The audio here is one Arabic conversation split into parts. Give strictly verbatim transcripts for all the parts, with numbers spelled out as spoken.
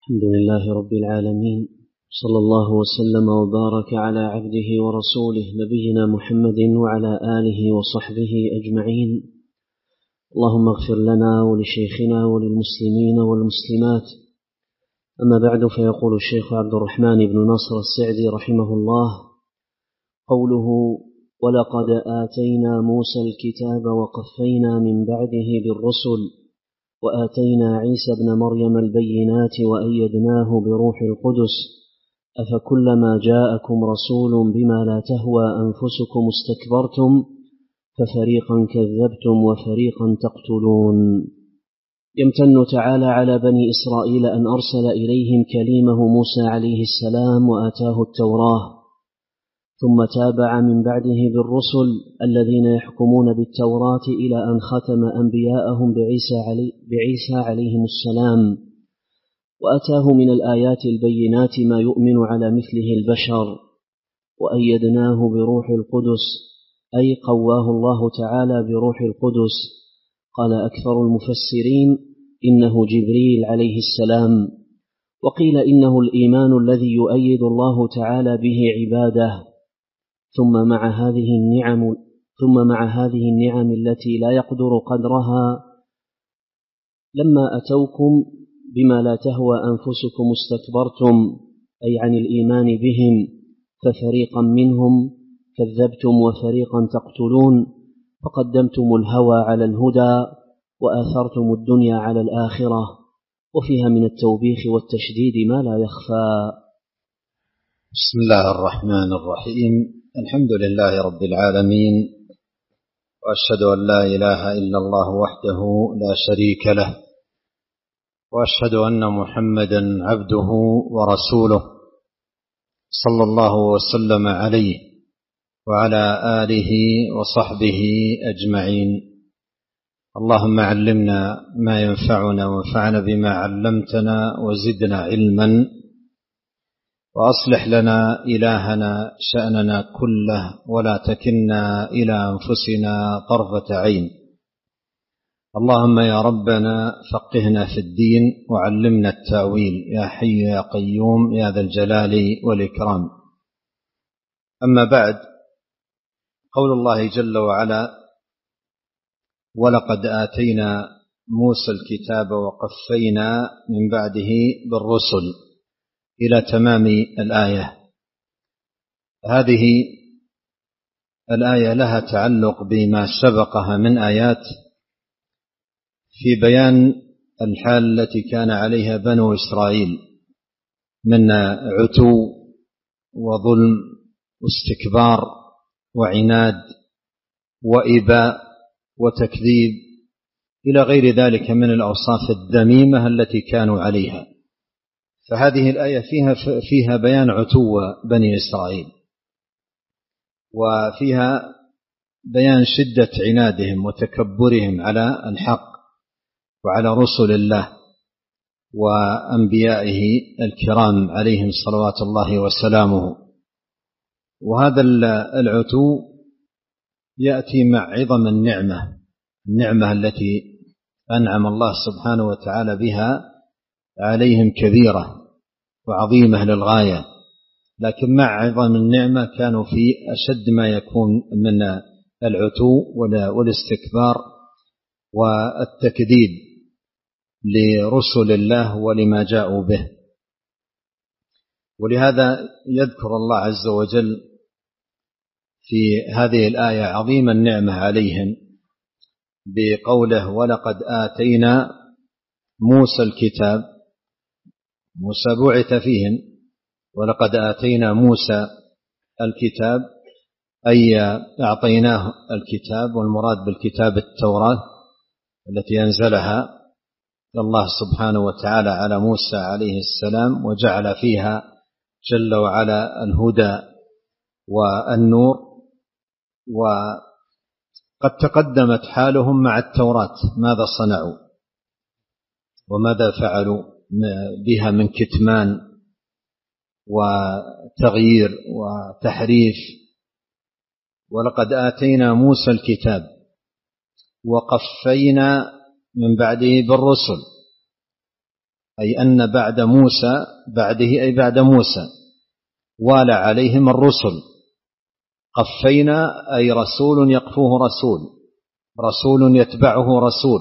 الحمد لله رب العالمين، صلى الله وسلم وبارك على عبده ورسوله نبينا محمد وعلى آله وصحبه أجمعين. اللهم اغفر لنا ولشيخنا وللمسلمين والمسلمات. أما بعد، فيقول الشيخ عبد الرحمن بن ناصر السعدي رحمه الله: قوله ولقد آتينا موسى الكتاب وقفينا من بعده بالرسل وآتينا عيسى ابن مريم البينات وأيدناه بروح القدس أفكلما جاءكم رسول بما لا تهوى أنفسكم استكبرتم ففريقا كذبتم وفريقا تقتلون. يمتن تعالى على بني إسرائيل أن أرسل إليهم كليمه موسى عليه السلام وآتاه التوراة، ثم تابع من بعده بالرسل الذين يحكمون بالتوراة إلى أن ختم أنبياءهم بعيسى, علي بعيسى عليهم السلام، وأتاه من الآيات البينات ما يؤمن على مثله البشر، وأيدناه بروح القدس، أي قواه الله تعالى بروح القدس. قال أكثر المفسرين إنه جبريل عليه السلام، وقيل إنه الإيمان الذي يؤيد الله تعالى به عباده. ثم مع هذه النعم ثم مع هذه النعم التي لا يقدر قدرها، لما أتوكم بما لا تهوى أنفسكم استكبرتم، أي عن الإيمان بهم، ففريقا منهم كذبتم وفريقا تقتلون، فقدمتم الهوى على الهدى وآثرتم الدنيا على الآخرة، وفيها من التوبيخ والتشديد ما لا يخفى. بسم الله الرحمن الرحيم. الحمد لله رب العالمين، وأشهد أن لا إله إلا الله وحده لا شريك له، وأشهد أن محمدا عبده ورسوله صلى الله وسلم عليه وعلى آله وصحبه أجمعين. اللهم علمنا ما ينفعنا وانفعنا بما علمتنا وزدنا علما، وأصلح لنا إلهنا شأننا كله ولا تكلنا إلى أنفسنا طرفة عين. اللهم يا ربنا فقهنا في الدين وعلمنا التأويل، يا حي يا قيوم يا ذا الجلال والإكرام. أما بعد، قول الله جل وعلا: ولقد آتينا موسى الكتاب وقفينا من بعده بالرسل، إلى تمام الآية. هذه الآية لها تعلق بما سبقها من آيات في بيان الحال التي كان عليها بنو إسرائيل من عتو وظلم واستكبار وعناد وإباء وتكذيب إلى غير ذلك من الأوصاف الذميمة التي كانوا عليها. فهذه الآية فيها فيها بيان عتو بني إسرائيل، وفيها بيان شدة عنادهم وتكبرهم على الحق وعلى رسل الله وأنبيائه الكرام عليهم صلوات الله وسلامه. وهذا العتو يأتي مع عظم النعمة النعمة التي أنعم الله سبحانه وتعالى بها عليهم كبيرة وعظيمة للغاية، لكن مع عظم النعمة كانوا في أشد ما يكون من العتو والاستكبار والتكذيب لرسل الله ولما جاءوا به. ولهذا يذكر الله عز وجل في هذه الآية عظيم النعمة عليهم بقوله: ولقد آتينا موسى الكتاب. موسى بعث فيهم، ولقد آتينا موسى الكتاب أي أعطيناه الكتاب، والمراد بالكتاب التوراة التي أنزلها الله سبحانه وتعالى على موسى عليه السلام، وجعل فيها جل وعلا الهدى والنور. وقد تقدمت حالهم مع التوراة، ماذا صنعوا وماذا فعلوا بها من كتمان وتغيير وتحريف. ولقد آتينا موسى الكتاب وقفينا من بعده بالرسل، أي أن بعد موسى بعده أي بعد موسى والى عليهم الرسل. قفينا أي رسول يقفوه رسول، رسول يتبعه رسول.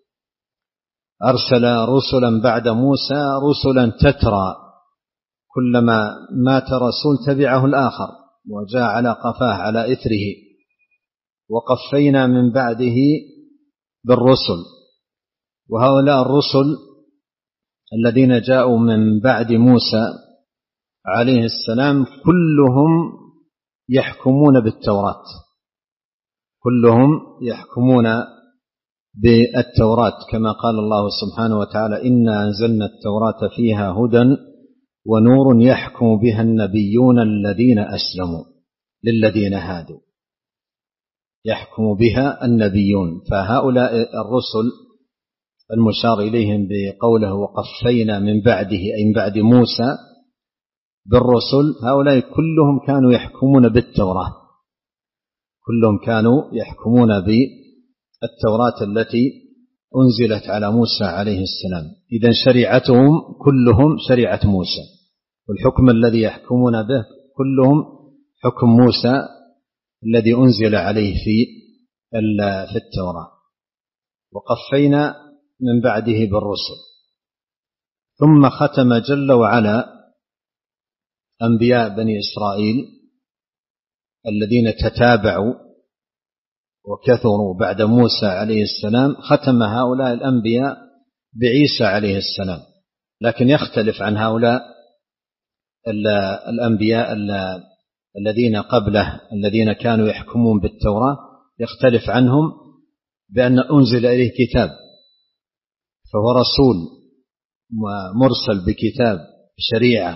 أرسل رسلا بعد موسى، رسلا تترى، كلما مات رسول تبعه الآخر وجاء على قفاه على إثره. وقفينا من بعده بالرسل، وهؤلاء الرسل الذين جاءوا من بعد موسى عليه السلام كلهم يحكمون بالتوراة، كلهم يحكمون بالتوراة كما قال الله سبحانه وتعالى: إنا أنزلنا التوراة فيها هدى ونور يحكم بها النبيون الذين أسلموا للذين هادوا. يحكم بها النبيون. فهؤلاء الرسل المشار إليهم بقوله وقفينا من بعده أي من بعد موسى بالرسل، هؤلاء كلهم كانوا يحكمون بالتوراة، كلهم كانوا يحكمون بالتوراة التي أنزلت على موسى عليه السلام. إذن شريعتهم كلهم شريعة موسى، والحكم الذي يحكمون به كلهم حكم موسى الذي أنزل عليه في في التوراة. وقفينا من بعده بالرسل. ثم ختم جل وعلا أنبياء بني إسرائيل الذين تتابعوا وكثروا بعد موسى عليه السلام، ختم هؤلاء الأنبياء بعيسى عليه السلام. لكن يختلف عن هؤلاء الأنبياء الذين قبله الذين كانوا يحكمون بالتوراة، يختلف عنهم بأن أنزل إليه كتاب، فهو رسول مرسل بكتاب بشريعة،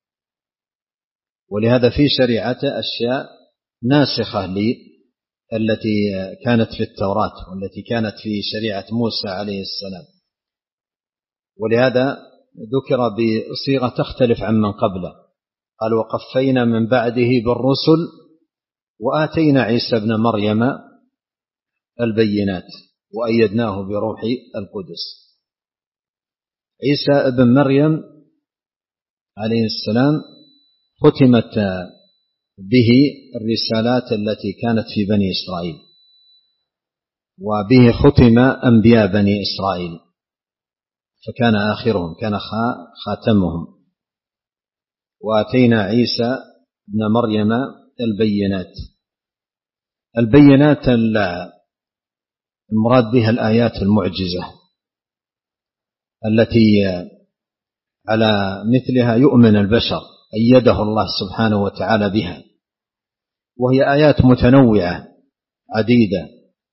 ولهذا في شريعته أشياء ناسخة التي كانت في التوراة والتي كانت في شريعة موسى عليه السلام، ولهذا ذكر بصيغة تختلف عن من قبله. قال وقفينا من بعده بالرسل وآتينا عيسى ابن مريم البينات وأيدناه بروح القدس. عيسى ابن مريم عليه السلام ختمت به الرسالات التي كانت في بني إسرائيل، وبه ختم أنبياء بني إسرائيل، فكان آخرهم، كان خاتمهم. وآتينا عيسى ابن مريم البينات. البينات المراد بها الآيات المعجزة التي على مثلها يؤمن البشر، أيده الله سبحانه وتعالى بها، وهي آيات متنوعة عديدة.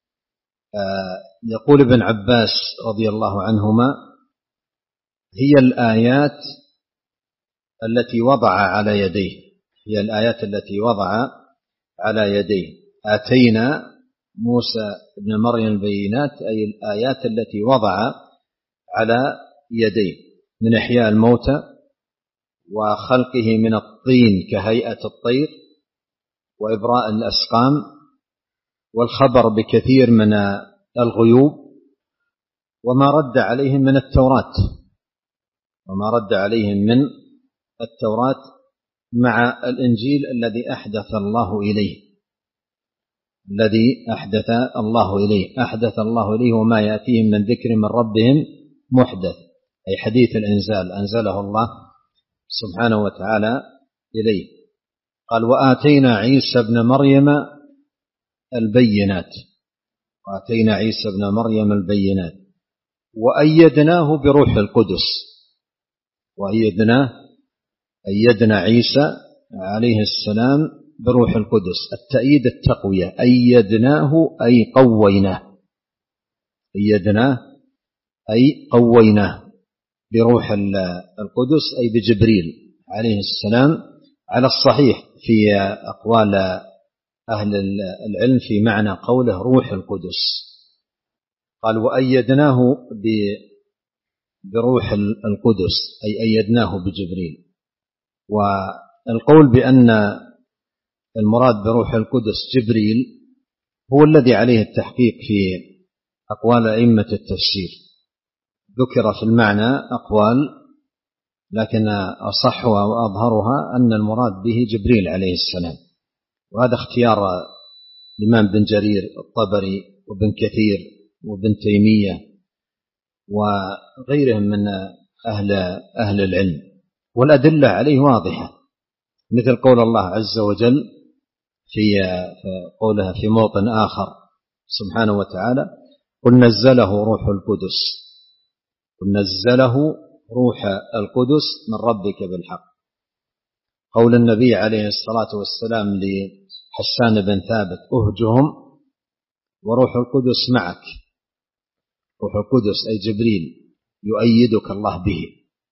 يقول ابن عباس رضي الله عنهما: هي الآيات التي وضع على يديه، هي الآيات التي وضع على يديه. آتينا موسى ابن مريم البينات أي الآيات التي وضع على يديه من إحياء الموتى وخلقه من الطين كهيئة الطير وإبراء الأسقام والخبر بكثير من الغيوب وما رد عليهم من التوراة وما رد عليهم من التوراة مع الإنجيل الذي أحدث الله إليه الذي أحدث الله إليه أحدث الله إليه وما يأتيهم من ذكر من ربهم محدث، أي حديث الإنزال أنزله الله سبحانه وتعالى إليه. قال وآتينا عيسى ابن مريم البينات، وآتينا عيسى ابن مريم البينات وأيدناه بروح القدس. وأيدناه أيدنا عيسى عليه السلام بروح القدس. التأييد التقوية، أيدناه أي قويناه، أيدناه أي قويناه بروح القدس أي بجبريل عليه السلام، على الصحيح في أقوال أهل العلم في معنى قوله روح القدس. قال وأيدناه بروح القدس أي أيدناه بجبريل. والقول بأن المراد بروح القدس جبريل هو الذي عليه التحقيق في أقوال أئمة التفسير. ذكر في المعنى أقوال لكن أصحها وأظهرها أن المراد به جبريل عليه السلام، وهذا اختيار الإمام بن جرير الطبري وابن كثير وابن تيمية وغيرهم من أهل, أهل العلم، والأدلة عليه واضحة، مثل قول الله عز وجل في قولها في موطن آخر سبحانه وتعالى: قل نزله روح القدس، قل نزله روح القدس من ربك بالحق. قول النبي عليه الصلاة والسلام لحسان بن ثابت: أهجهم وروح القدس معك. روح القدس أي جبريل يؤيدك الله به،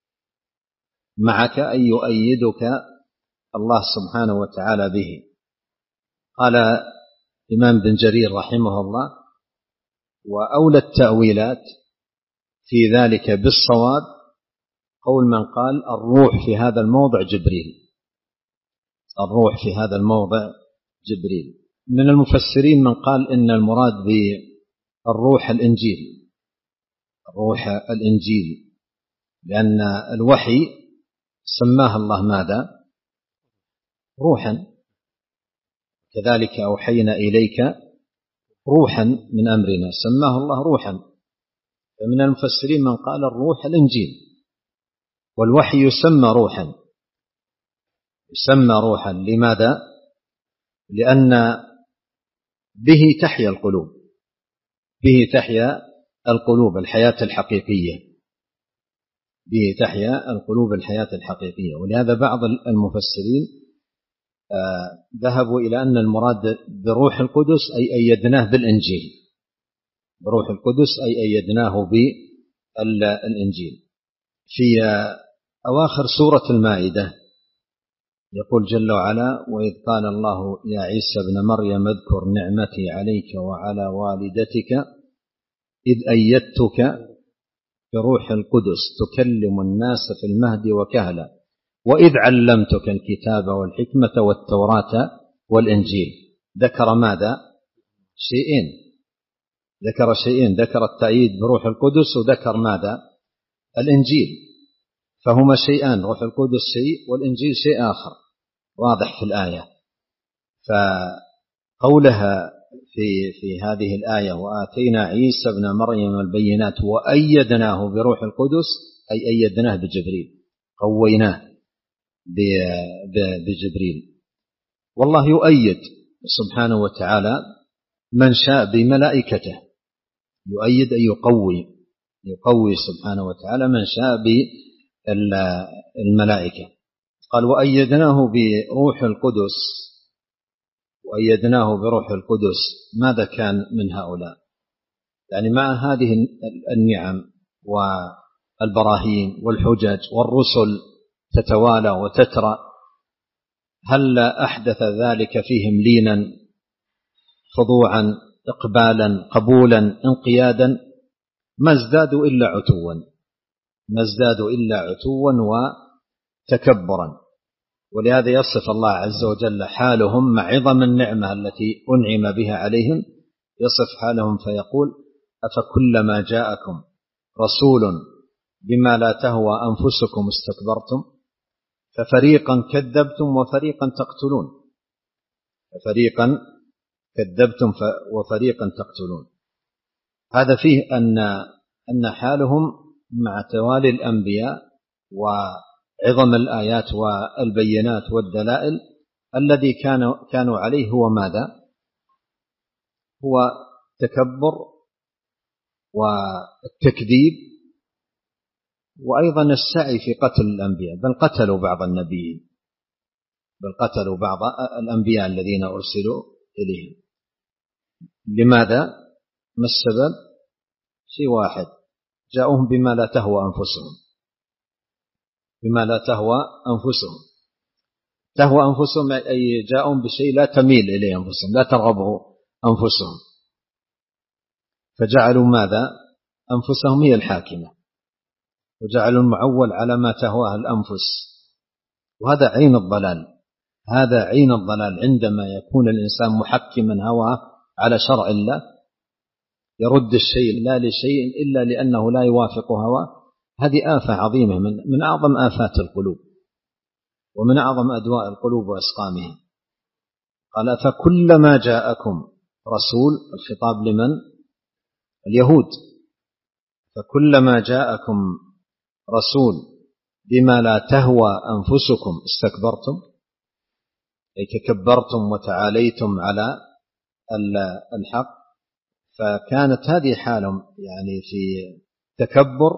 معك أي يؤيدك الله سبحانه وتعالى به. قال الإمام بن جرير رحمه الله: وأولى التأويلات في ذلك بالصواب قول من قال الروح في هذا الموضع جبريل، الروح في هذا الموضع جبريل. من المفسرين من قال إن المراد بالروح الإنجيل، الروح الإنجيل، لأن الوحي سماه الله ماذا؟ روحا، كذلك أوحينا إليك روحا من أمرنا، سماه الله روحا. فمن المفسرين من قال الروح الإنجيل، والوحي يسمى روحا، يسمى روحا. لماذا؟ لأن به تحيا القلوب، به تحيا القلوب الحياة الحقيقية، به تحيا القلوب الحياة الحقيقية. ولهذا بعض المفسرين ذهبوا إلى أن المراد بروح القدس أي أيدناه بالإنجيل، بروح القدس أي أيدناه بالإنجيل. في أواخر سورة المائدة يقول جل وعلا: وإذ قال الله يا عيسى ابن مريم اذكر نعمتي عليك وعلى والدتك إذ أيدتك بروح القدس تكلم الناس في المهد وكهلا وإذ علمتك الكتاب والحكمة والتوراة والإنجيل. ذكر ماذا؟ شيئين، ذكر شيئين، ذكر التأييد بروح القدس وذكر ماذا؟ الإنجيل. فهما شيئان، روح القدس شيء والإنجيل شيء آخر، واضح في الآية. فقولها في, في هذه الآية: وآتينا عيسى ابن مريم البينات وأيدناه بروح القدس أي أيدناه بجبريل، قويناه بجبريل. والله يؤيد سبحانه وتعالى من شاء بملائكته، يؤيد أي يقوي، يقوي سبحانه وتعالى من شاء بالملائكة. قال: وأيدناه بروح القدس، وأيدناه بروح القدس. ماذا كان من هؤلاء؟ يعني مع هذه النعم والبراهين والحجج والرسل تتوالى وتترى، هل أحدث ذلك فيهم لينا، خضوعا، إقبالا، قبولا، انقيادا؟ ما ازدادوا إلا عتوا، ما ازدادوا إلا عتوا وتكبرا. ولهذا يصف الله عز وجل حالهم مع عظم النعمة التي أنعم بها عليهم، يصف حالهم فيقول: أفكلما جاءكم رسول بما لا تهوى أنفسكم استكبرتم ففريقا كذبتم وفريقا تقتلون، ففريقا كذبتم وفريقا تقتلون. هذا فيه أن أن حالهم مع توالي الأنبياء وعظم الآيات والبينات والدلائل الذي كانوا كانوا عليه هو ماذا؟ هو تكبر والتكذيب، وأيضا السعي في قتل الأنبياء، بل قتلوا بعض النبيين، بل قتلوا بعض الأنبياء الذين أرسلوا إليهم. لماذا؟ ما السبب؟ شيء واحد: جاءوهم بما لا تهوى أنفسهم، بما لا تهوى أنفسهم. تهوى أنفسهم أي جاءهم بشيء لا تميل إليه أنفسهم، لا ترغبه أنفسهم، فجعلوا ماذا؟ أنفسهم هي الحاكمة، وجعلوا المعول على ما تهواه الأنفس. وهذا عين الضلال، هذا عين الضلال. عندما يكون الإنسان محكما هواه على شرع الله، يرد الشيء لا لشيء إلا لأنه لا يوافق هواه، هذه آفة عظيمة من, من أعظم آفات القلوب ومن أعظم أدواء القلوب وأسقامها. قال فكلما جاءكم رسول، الخطاب لمن؟ اليهود. فكلما جاءكم رسول بما لا تهوى أنفسكم استكبرتم، أي تكبرتم وتعاليتم على الحق. فكانت هذه حالهم يعني في تكبر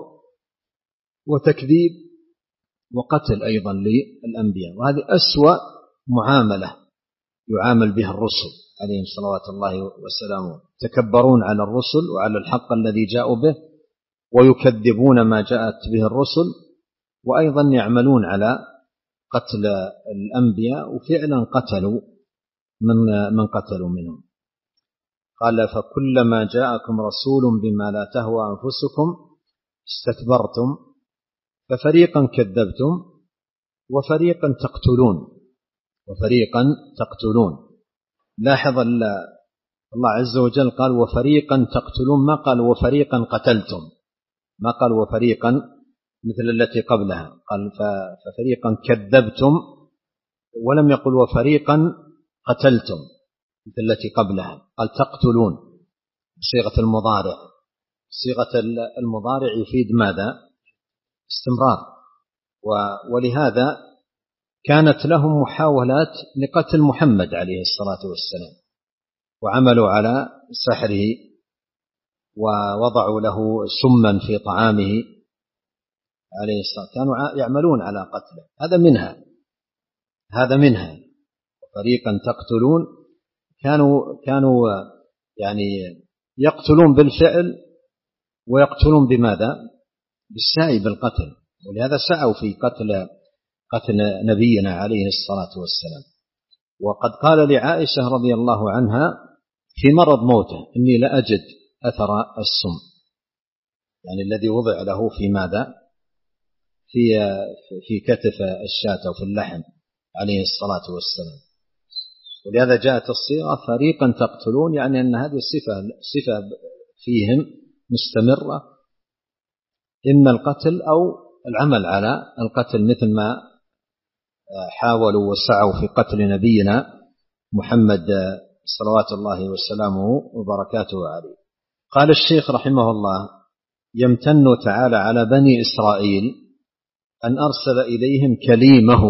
وتكذيب وقتل أيضا للأنبياء، وهذه أسوأ معاملة يعامل بها الرسل عليهم صلوات الله وسلامه. تكبرون على الرسل وعلى الحق الذي جاءوا به، ويكذبون ما جاءت به الرسل، وأيضا يعملون على قتل الأنبياء، وفعلا قتلوا من من قتلوا منهم. قال فكلما جاءكم رسول بما لا تهوى أنفسكم استكبرتم ففريقا كذبتم وفريقا تقتلون وفريقا تقتلون. لاحظ الله عز وجل قال وفريقا تقتلون، ما قال وفريقا قتلتم، ما قال وفريقا مثل التي قبلها، قال ففريقا كذبتم، ولم يقل وفريقا قتلتم مثل التي قبلها، قال تقتلون بصيغة المضارع. صيغة المضارع يفيد ماذا؟ استمرار. ولهذا كانت لهم محاولات لقتل محمد عليه الصلاة والسلام، وعملوا على سحره ووضعوا له سما في طعامه عليه الصلاة، كانوا يعملون على قتله. هذا منها هذا منها فريقا تقتلون، كانوا كانوا يعني يقتلون بالفعل ويقتلون بماذا؟ بالسعي بالقتل، ولهذا سعوا في قتل قتل نبينا عليه الصلاة والسلام. وقد قال لعائشة رضي الله عنها في مرض موته إني لأجد أثر السم، يعني الذي وضع له في ماذا؟ في في كتف الشاة أو في اللحم عليه الصلاة والسلام. ولهذا جاءت الصيغة فريقا تقتلون، يعني أن هذه الصفة صفة فيهم مستمرة، إما القتل أو العمل على القتل، مثل ما حاولوا وسعوا في قتل نبينا محمد صلوات الله وسلامه وبركاته عليه. قال الشيخ رحمه الله يمتن تعالى على بني إسرائيل أن أرسل إليهم كليمه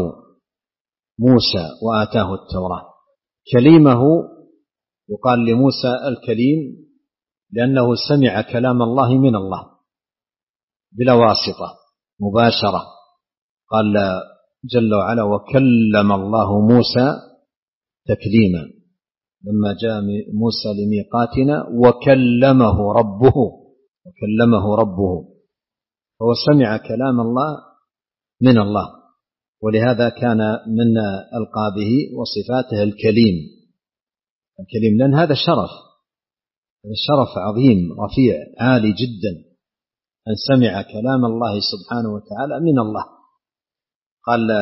موسى وآتاه التوراة. كليمه يقال لموسى الكليم لأنه سمع كلام الله من الله بلا واسطة مباشرة. قال جل وعلا وكلم الله موسى تكليما، لما جاء موسى لميقاتنا وكلمه ربه وكلمه ربه فهو سمع كلام الله من الله، ولهذا كان من ألقابه وصفاته الكليم. الكليم لأن هذا شرف، هذا شرف عظيم رفيع عالي جدا أن سمع كلام الله سبحانه وتعالى من الله. قال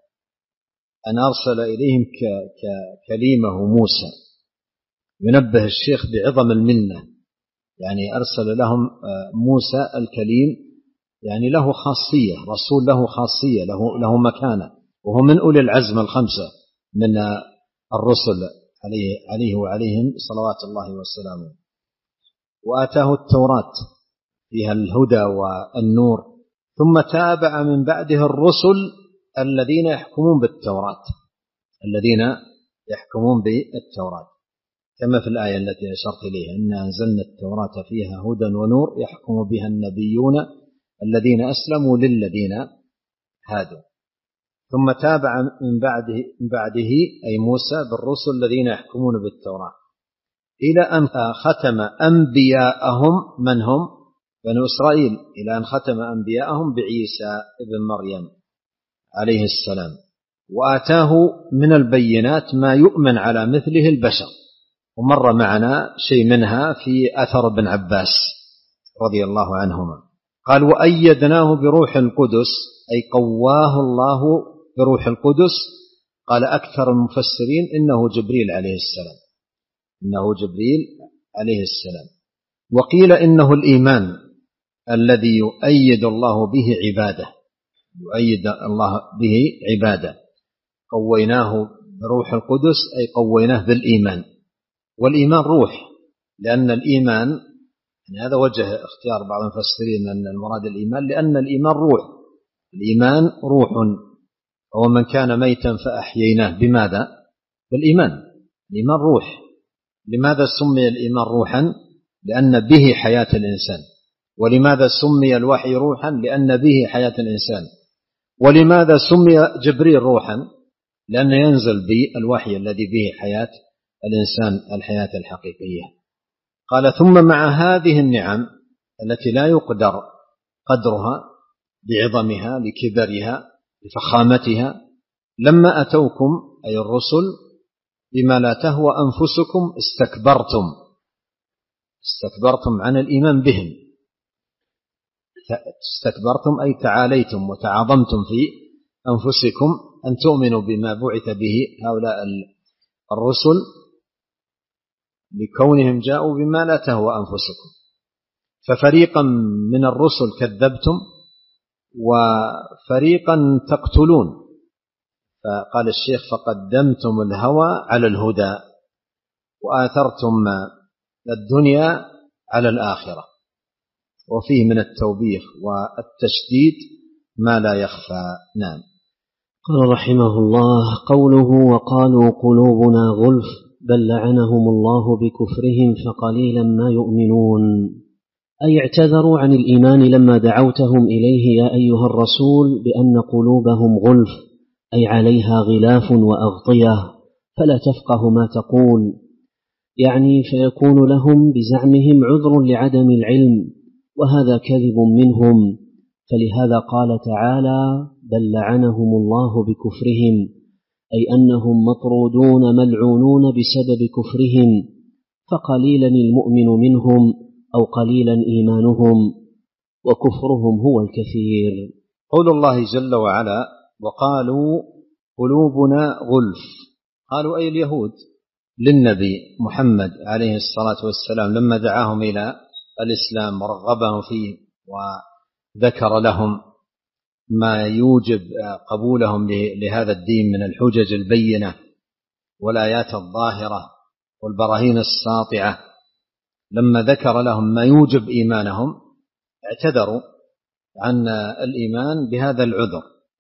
أن أرسل إليهم كليمه موسى، ينبه الشيخ بعظم المنة، يعني أرسل لهم موسى الكليم، يعني له خاصية، رسول له خاصية، له, له مكانة، وهو من أولي العزم الخمسة من الرسل عليه, عليه وعليهم صلوات الله والسلام. وآتاه التوراة فيها الهدى والنور، ثم تابع من بعده الرسل الذين يحكمون بالتوراة الذين يحكمون بالتوراة كما في الآية التي أشرت إليها إنا أنزلنا التوراة فيها هدى ونور يحكم بها النبيون الذين أسلموا للذين هادوا. ثم تابع من بعده, من بعده أي موسى بالرسل الذين يحكمون بالتوراة إلى أن ختم أنبياءهم، من هم؟ بنو إسرائيل، إلى أن ختم أنبياءهم بعيسى ابن مريم عليه السلام، وآتاه من البينات ما يؤمن على مثله البشر. ومر معنا شيء منها في أثر ابن عباس رضي الله عنهما. قال وأيدناه بروح القدس، أي قواه الله بروح القدس. قال أكثر المفسرين إنه جبريل عليه السلام، إنه جبريل عليه السلام. وقيل إنه الإيمان، الذي يؤيد الله به عباده، يؤيد الله به عباده. قويناه بروح القدس أي قويناه بالإيمان، والإيمان روح، لأن الإيمان يعني هذا وجه اختيار بعض المفسرين أن المراد الإيمان، لأن الإيمان روح، الإيمان روح. ومن كان ميتا فأحييناه بماذا؟ بالإيمان. الإيمان روح. لماذا سمي الإيمان روحا؟ لأن به حياة الإنسان. ولماذا سمي الوحي روحا؟ لأن به حياة الإنسان. ولماذا سمي جبريل روحا؟ لأنه ينزل بالوحي الذي به حياة الإنسان، الحياة الحقيقية. قال ثم مع هذه النعم التي لا يقدر قدرها بعظمها لكبرها لفخامتها، لما أتوكم أي الرسل بما لا تهوى أنفسكم استكبرتم استكبرتم عن الإيمان بهم. استكبرتم أي تعاليتم وتعاظمتم في أنفسكم أن تؤمنوا بما بعث به هؤلاء الرسل، لكونهم جاءوا بما لا تهوى أنفسكم. ففريقا من الرسل كذبتم وفريقا تقتلون. فقال الشيخ فقدمتم الهوى على الهدى وآثرتم الدنيا على الآخرة. وفيه من التوبيخ والتشديد ما لا يخفى. نعم. قال رحمه الله: قوله وقالوا قلوبنا غلف بل لعنهم الله بكفرهم فقليلا ما يؤمنون، أي اعتذروا عن الإيمان لما دعوتهم إليه يا أيها الرسول بأن قلوبهم غلف، أي عليها غلاف وأغطية فلا تفقه ما تقول، يعني فيكون لهم بزعمهم عذر لعدم العلم، وهذا كذب منهم. فلهذا قال تعالى: بل لعنهم الله بكفرهم، أي أنهم مطرودون ملعونون بسبب كفرهم، فقليلا المؤمن منهم أو قليلا إيمانهم، وكفرهم هو الكثير. قول الله جل وعلا: وقالوا قلوبنا غلف، قالوا أي اليهود للنبي محمد عليه الصلاة والسلام لما دعاهم إلى الإسلام ورغبهم فيه وذكر لهم ما يوجب قبولهم لهذا الدين من الحجج البينة والآيات الظاهرة والبراهين الساطعة، لما ذكر لهم ما يوجب إيمانهم اعتذروا عن الإيمان بهذا العذر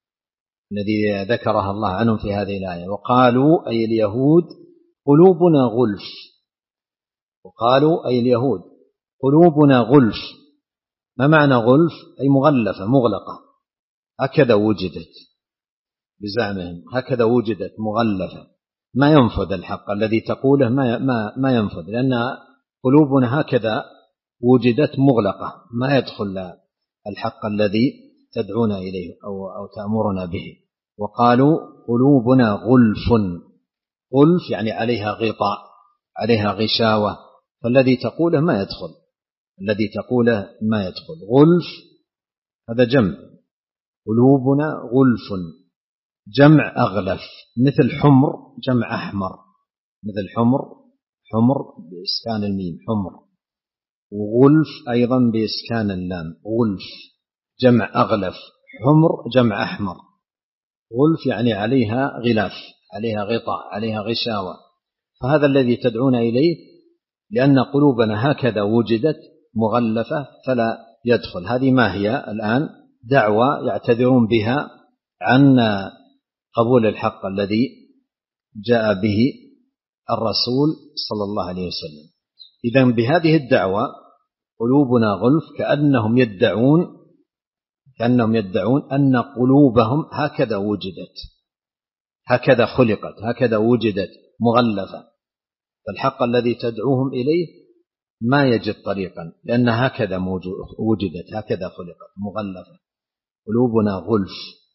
الذي ذكرها الله عنهم في هذه الآية. وقالوا أي اليهود قلوبنا غلف، وقالوا أي اليهود قلوبنا غلف. ما معنى غلف؟ أي مغلفة مغلقة، هكذا وجدت بزعمهم، هكذا وجدت مغلفة، ما ينفذ الحق الذي تقوله ما ما ما ينفذ، لأن قلوبنا هكذا وجدت مغلقة، ما يدخل الحق الذي تدعونا إليه أو أو تأمرنا به. وقالوا قلوبنا غلف، غلف يعني عليها غطاء، عليها غشاوة، فالذي تقوله ما يدخل، الذي تقوله ما يدخل. غلف هذا جمع، قلوبنا غلف جمع أغلف، مثل حمر جمع أحمر، مثل حمر، حمر بإسكان الميم حمر، وغلف أيضا بإسكان اللام غلف جمع أغلف، حمر جمع أحمر. غلف يعني عليها غلاف، عليها غطاء، عليها غشاوة، فهذا الذي تدعون إليه، لأن قلوبنا هكذا وجدت مغلفة فلا يدخل. هذه ما هي الآن دعوة يعتذرون بها عن قبول الحق الذي جاء به الرسول صلى الله عليه وسلم. إذن بهذه الدعوة قلوبنا غلف كأنهم يدعون كأنهم يدعون أن قلوبهم هكذا وجدت، هكذا خلقت، هكذا وجدت مغلفة، فالحق الذي تدعوهم إليه ما يجد طريقا، لأن هكذا وجدت، هكذا خلقت مغلفة. قلوبنا غلف.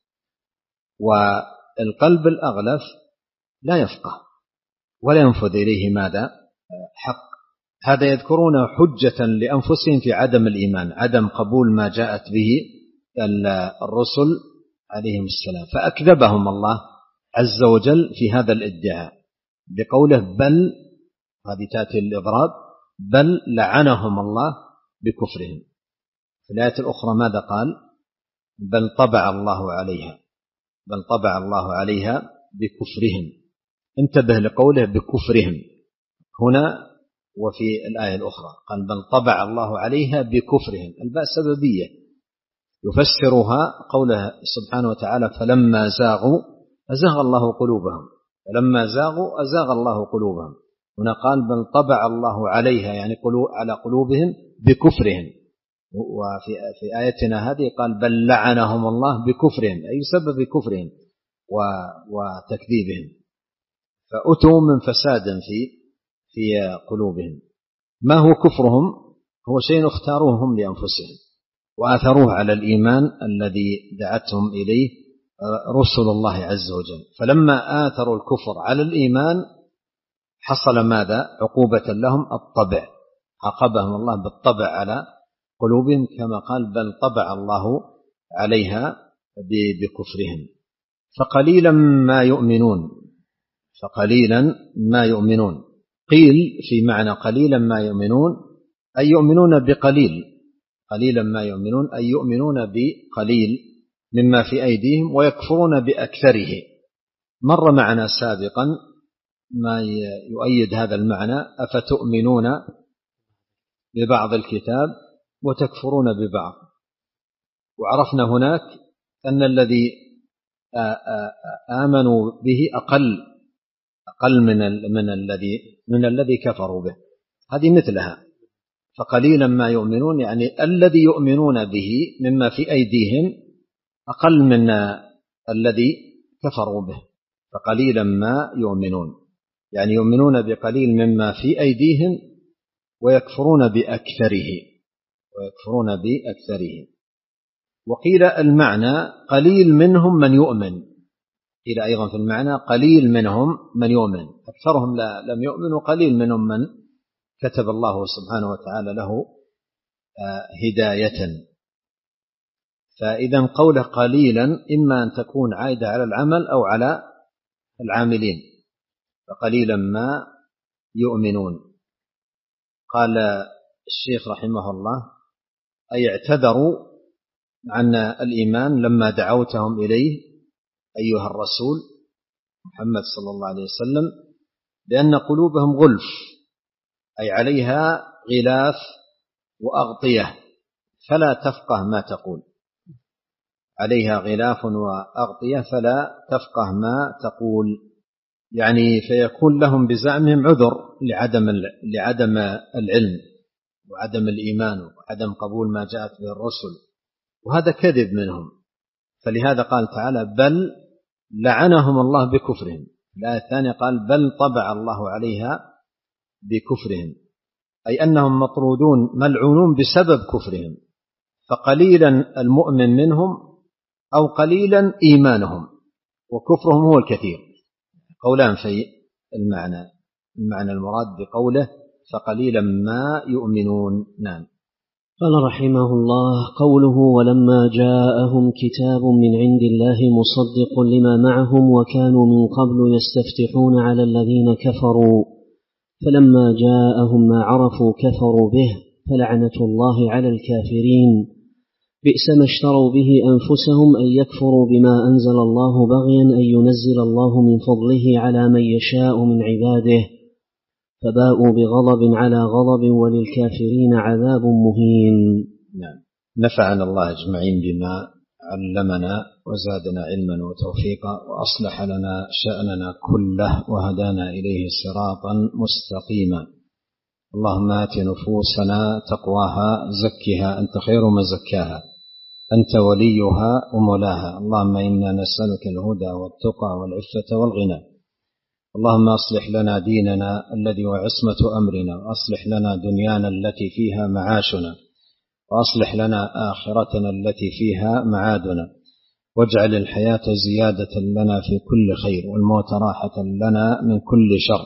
والقلب الأغلف لا يفقه ولا ينفذ إليه ماذا؟ حق. هذا يذكرون حجة لأنفسهم في عدم الإيمان، عدم قبول ما جاءت به الرسل عليهم السلام، فأكذبهم الله عز وجل في هذا الادعاء بقوله بل، هذه تأتي الإضراب، بل لعنهم الله بكفرهم. في الآية الأخرى ماذا قال؟ بل طبع الله عليها، بل طبع الله عليها بكفرهم. انتبه لقوله بكفرهم هنا وفي الآية الأخرى، قال بل طبع الله عليها بكفرهم، الباء سببية يفسرها قوله سبحانه وتعالى فلما زاغوا أزاغ الله قلوبهم، فلما زاغوا أزاغ الله قلوبهم. هنا قال بل طبع الله عليها يعني على قلوبهم بكفرهم، وفي في آيتنا هذه قال بل لعنهم الله بكفرهم أي سبب كفرهم وتكذيبهم، فأتوا من فساد في في قلوبهم. ما هو كفرهم؟ هو شيء اختاروه هم لأنفسهم وآثروه على الإيمان الذي دعتهم إليه رسل الله عز وجل، فلما آثروا الكفر على الإيمان حصل ماذا؟ عقوبة لهم الطبع، عاقبهم الله بالطبع على قلوبهم كما قال بل طبع الله عليها بكفرهم. فقليلا ما يؤمنون، فقليلا ما يؤمنون. قيل في معنى قليلا ما يؤمنون أي يؤمنون بقليل، قليلا ما يؤمنون أي يؤمنون بقليل مما في أيديهم ويكفرون بأكثره. مر معنا سابقا ما يؤيد هذا المعنى أفتؤمنون ببعض الكتاب وتكفرون ببعض، وعرفنا هناك أن الذي آمنوا به أقل أقل من من الذي من الذي كفروا به، هذه مثلها. فقليلا ما يؤمنون يعني الذي يؤمنون به مما في أيديهم أقل من الذي كفروا به، فقليلا ما يؤمنون يعني يؤمنون بقليل مما في أيديهم ويكفرون بأكثره ويكفرون بأكثره. وقيل المعنى قليل منهم من يؤمن، قيل أيضا في المعنى قليل منهم من يؤمن، أكثرهم لا لم يؤمنوا، قليل منهم من كتب الله سبحانه وتعالى له هداية. فإذا قوله قليلا إما أن تكون عائدة على العمل أو على العاملين، فقليلا ما يؤمنون. قال الشيخ رحمه الله أي اعتذروا عن الإيمان لما دعوتهم إليه أيها الرسول محمد صلى الله عليه وسلم، لأن قلوبهم غلف أي عليها غلاف وأغطية فلا تفقه ما تقول، عليها غلاف وأغطية فلا تفقه ما تقول، يعني فيكون لهم بزعمهم عذر لعدم لعدم العلم وعدم الإيمان وعدم قبول ما جاءت به الرسل، وهذا كذب منهم. فلهذا قال تعالى بل لعنهم الله بكفرهم. الآية الثانية قال بل طبع الله عليها بكفرهم، أي أنهم مطرودون ملعونون بسبب كفرهم، فقليلا المؤمن منهم أو قليلا إيمانهم، وكفرهم هو الكثير. قولان في المعنى، المعنى المراد بقوله فقليلا ما يؤمنون. نعم. قال رحمه الله قوله ولما جاءهم كتاب من عند الله مصدق لما معهم وكانوا من قبل يستفتحون على الذين كفروا فلما جاءهم ما عرفوا كفروا به فلعنة الله على الكافرين بئس ما اشتروا به أنفسهم أن يكفروا بما أنزل الله بغيا أن ينزل الله من فضله على من يشاء من عباده فباءوا بغضب على غضب وللكافرين عذاب مهين. نعم. نفعنا الله أجمعين بما علمنا وزادنا علما وتوفيقا وأصلح لنا شأننا كله وهدانا إليه صراطا مستقيما. اللهم آت نفوسنا تقواها زكها أنت خير من زكاها أنت وليها ومولاها. اللهم إنا نسألك الهدى والتقى والعفة والغنى. اللهم أصلح لنا ديننا الذي هو عصمة أمرنا، وأصلح لنا دنيانا التي فيها معاشنا، وأصلح لنا آخرتنا التي فيها معادنا، واجعل الحياة زيادة لنا في كل خير والموت راحة لنا من كل شر.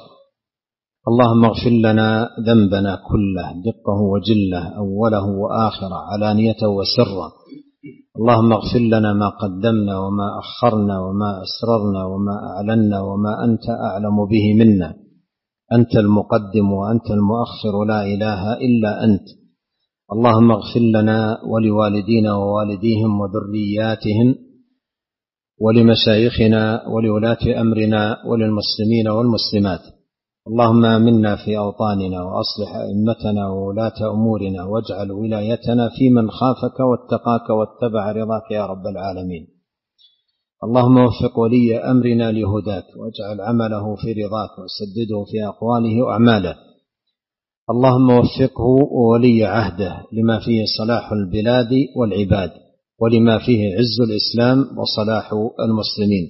اللهم اغفر لنا ذنبنا كله دقه وجله أوله وآخره علانيته وسره. اللهم اغفر لنا ما قدمنا وما أخرنا وما أسررنا وما أعلنا وما أنت أعلم به منا. أنت المقدم وأنت المؤخر لا إله إلا أنت. اللهم اغفر لنا ولوالدينا ووالديهم وذرياتهم ولمشايخنا ولولاة أمرنا وللمسلمين والمسلمات. اللهم آمنا في أوطاننا وأصلح أئمتنا وولاة أمورنا واجعل ولايتنا في من خافك واتقاك واتبع رضاك يا رب العالمين. اللهم وفق ولي أمرنا لهداك واجعل عمله في رضاك وسدده في أقواله وأعماله. اللهم وفقه وولي عهده لما فيه صلاح البلاد والعباد ولما فيه عز الإسلام وصلاح المسلمين.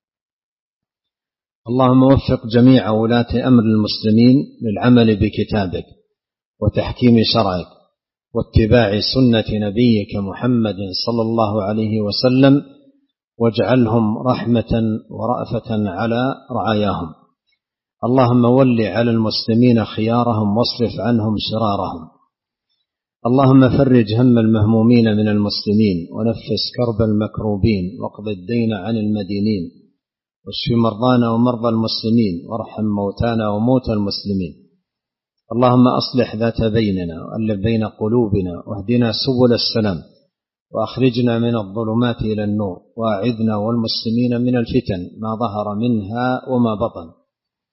اللهم وفق جميع ولاة أمر المسلمين للعمل بكتابك وتحكيم شرعك واتباع سنة نبيك محمد صلى الله عليه وسلم، واجعلهم رحمة ورأفة على رعاياهم. اللهم ول على المسلمين خيارهم واصرف عنهم شرارهم. اللهم فرج هم المهمومين من المسلمين ونفس كرب المكروبين واقض الدين عن المدينين واشف مرضانا ومرضى المسلمين وارحم موتانا وموتى المسلمين. اللهم أصلح ذات بيننا وألف بين قلوبنا واهدنا سبل السلام وأخرجنا من الظلمات إلى النور وأعذنا والمسلمين من الفتن ما ظهر منها وما بطن.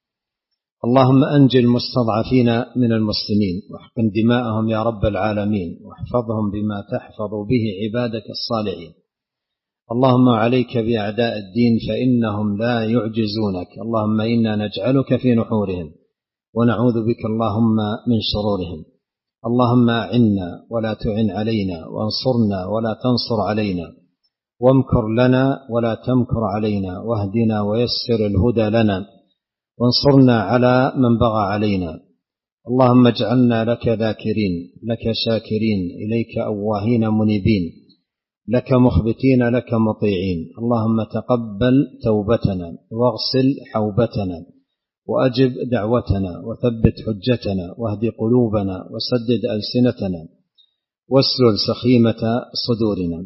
اللهم أنجِ المستضعفين من المسلمين واحقن دماءهم يا رب العالمين واحفظهم بما تحفظ به عبادك الصالحين. اللهم عليك بأعداء الدين فإنهم لا يعجزونك. اللهم إنا نجعلك في نحورهم ونعوذ بك اللهم من شرورهم. اللهم أعنا ولا تعن علينا وانصرنا ولا تنصر علينا وامكر لنا ولا تمكر علينا واهدنا ويسر الهدى لنا وانصرنا على من بغى علينا. اللهم اجعلنا لك ذاكرين لك شاكرين إليك أواهين منيبين لك مخبتين لك مطيعين. اللهم تقبل توبتنا واغسل حوبتنا وأجب دعوتنا وثبت حجتنا واهد قلوبنا وسدد ألسنتنا واسلل سخيمة صدورنا.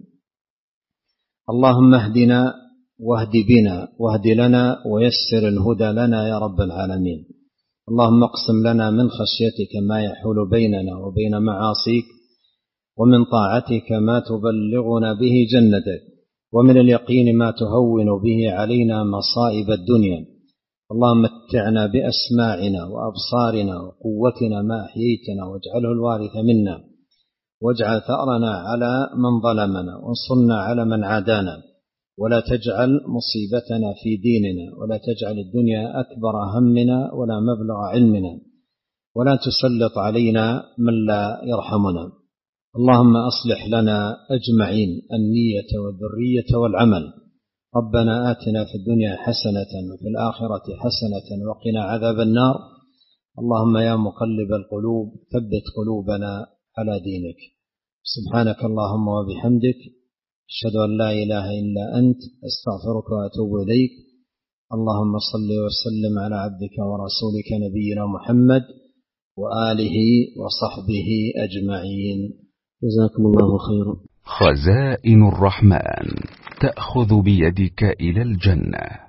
اللهم اهدنا واهد بنا واهد لنا ويسر الهدى لنا يا رب العالمين. اللهم اقسم لنا من خشيتك ما يحول بيننا وبين معاصيك ومن طاعتك ما تبلغنا به جنتك ومن اليقين ما تهون به علينا مصائب الدنيا. اللهم متعنا بأسماعنا وأبصارنا وقوتنا ما أحييتنا واجعله الوارث منا واجعل ثأرنا على من ظلمنا وانصرنا على من عادانا ولا تجعل مصيبتنا في ديننا ولا تجعل الدنيا أكبر همنا ولا مبلغ علمنا ولا تسلط علينا من لا يرحمنا. اللهم أصلح لنا أجمعين النية والذرية والعمل. ربنا آتنا في الدنيا حسنة وفي الآخرة حسنة وقنا عذاب النار. اللهم يا مقلب القلوب ثبت قلوبنا على دينك. سبحانك اللهم وبحمدك أشهد أن لا إله إلا أنت أستغفرك وأتوب إليك. اللهم صل وسلم على عبدك ورسولك نبينا محمد وآله وصحبه أجمعين. جزاكم الله خيرا. خزائن الرحمن تأخذ بيدك إلى الجنة.